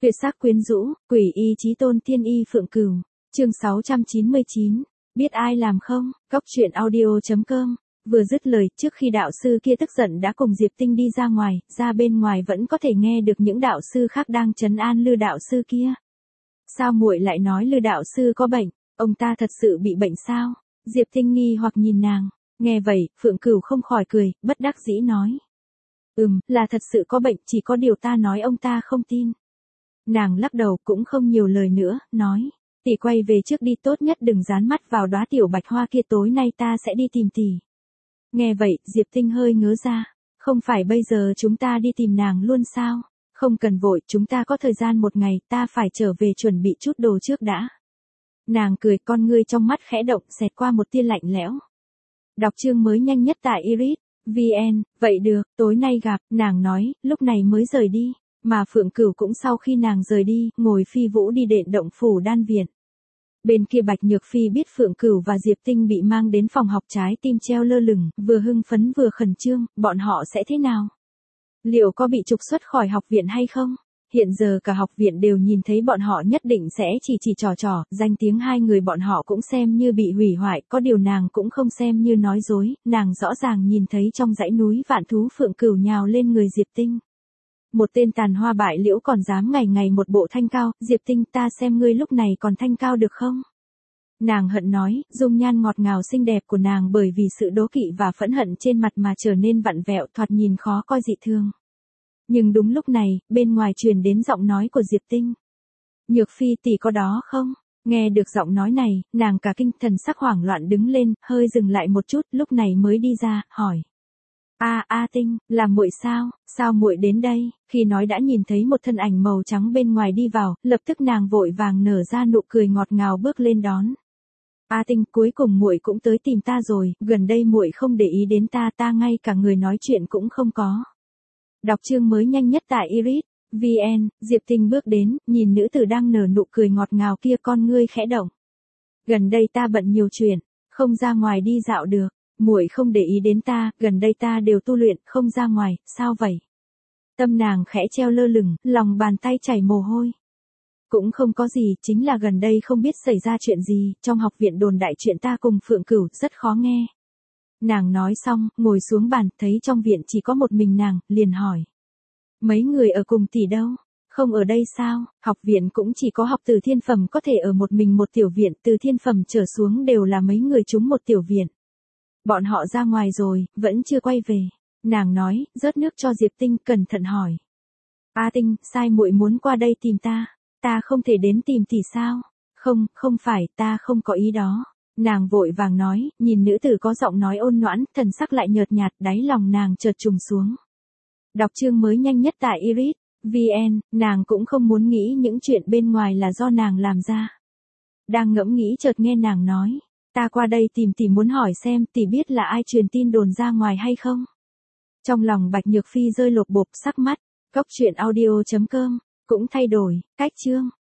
Tuyệt sắc quyến rũ, quỷ y chí tôn tiên y Phượng Cửu. Chương 699. Biết ai làm không? Cóc truyện audio.com. Vừa dứt lời, trước khi đạo sư kia tức giận đã cùng Diệp Tinh đi ra ngoài, ra bên ngoài vẫn có thể nghe được những đạo sư khác đang trấn an Lư đạo sư kia. Sao muội lại nói Lư đạo sư có bệnh? Ông ta thật sự bị bệnh sao? Diệp Tinh nghi hoặc nhìn nàng. Nghe vậy, Phượng Cửu không khỏi cười, bất đắc dĩ nói. Là thật sự có bệnh, chỉ có điều ta nói ông ta không tin. Nàng lắc đầu cũng không nhiều lời nữa, nói. Tỷ quay về trước đi, tốt nhất đừng dán mắt vào đóa tiểu bạch hoa kia, tối nay ta sẽ đi tìm tỷ. Nghe vậy, Diệp Tinh hơi ngớ ra. Không phải bây giờ chúng ta đi tìm nàng luôn sao? Không cần vội, chúng ta có thời gian một ngày, ta phải trở về chuẩn bị chút đồ trước đã. Nàng cười, con ngươi trong mắt khẽ động, xẹt qua một tia lạnh lẽo. Đọc chương mới nhanh nhất tại Iris VN. Vậy được, tối nay gặp, nàng nói, lúc này mới rời đi. Mà Phượng Cửu cũng sau khi nàng rời đi, ngồi phi vũ đi đện động phủ đan viện. Bên kia Bạch Nhược Phi biết Phượng Cửu và Diệp Tinh bị mang đến phòng học, trái tim treo lơ lửng, vừa hưng phấn vừa khẩn trương, bọn họ sẽ thế nào? Liệu có bị trục xuất khỏi học viện hay không? Hiện giờ cả học viện đều nhìn thấy bọn họ, nhất định sẽ chỉ trò, danh tiếng hai người bọn họ cũng xem như bị hủy hoại, có điều nàng cũng không xem như nói dối, nàng rõ ràng nhìn thấy trong dãy núi vạn thú Phượng Cửu nhào lên người Diệp Tinh. Một tên tàn hoa bại liễu còn dám ngày một bộ thanh cao, Diệp Tinh, ta xem ngươi lúc này còn thanh cao được không? Nàng hận nói, dung nhan ngọt ngào xinh đẹp của nàng bởi vì sự đố kỵ và phẫn hận trên mặt mà trở nên vặn vẹo, thoạt nhìn khó coi dị thường. Nhưng đúng lúc này, bên ngoài truyền đến giọng nói của Diệp Tinh. Nhược Phi tỷ có đó không? Nghe được giọng nói này, nàng cả kinh, thần sắc hoảng loạn đứng lên, hơi dừng lại một chút, lúc này mới đi ra, hỏi. Tinh, là muội sao? Sao muội đến đây? Khi nói đã nhìn thấy một thân ảnh màu trắng bên ngoài đi vào, lập tức nàng vội vàng nở ra nụ cười ngọt ngào bước lên đón. Tinh, cuối cùng muội cũng tới tìm ta rồi, gần đây muội không để ý đến ta ngay cả người nói chuyện cũng không có. Đọc chương mới nhanh nhất tại Iris VN. Diệp Tinh bước đến, nhìn nữ tử đang nở nụ cười ngọt ngào kia, con ngươi khẽ động. Gần đây ta bận nhiều chuyện, không ra ngoài đi dạo được. Muội không để ý đến ta, gần đây ta đều tu luyện, không ra ngoài, sao vậy? Tâm nàng khẽ treo lơ lửng, lòng bàn tay chảy mồ hôi. Cũng không có gì, chính là gần đây không biết xảy ra chuyện gì, trong học viện đồn đại chuyện ta cùng Phượng Cửu, rất khó nghe. Nàng nói xong, ngồi xuống bàn, thấy trong viện chỉ có một mình nàng, liền hỏi. Mấy người ở cùng tỷ đâu? Không ở đây sao? Học viện cũng chỉ có học từ thiên phẩm có thể ở một mình một tiểu viện, từ thiên phẩm trở xuống đều là mấy người chúng một tiểu viện. Bọn họ ra ngoài rồi, vẫn chưa quay về. Nàng nói, rớt nước cho Diệp Tinh, cẩn thận hỏi. Tinh, sai muội muốn qua đây tìm ta. Ta không thể đến tìm tỷ sao? Không phải, ta không có ý đó. Nàng vội vàng nói, nhìn nữ tử có giọng nói ôn nhoãn, thần sắc lại nhợt nhạt, đáy lòng nàng chợt trùng xuống. Đọc chương mới nhanh nhất tại Iris VN. Nàng cũng không muốn nghĩ những chuyện bên ngoài là do nàng làm ra. Đang ngẫm nghĩ chợt nghe nàng nói. Ta qua đây tìm tỷ, muốn hỏi xem tỷ biết là ai truyền tin đồn ra ngoài hay không? Trong lòng Bạch Nhược Phi rơi lột bột, sắc mắt. Cóc truyện audio.com cũng thay đổi cách chương.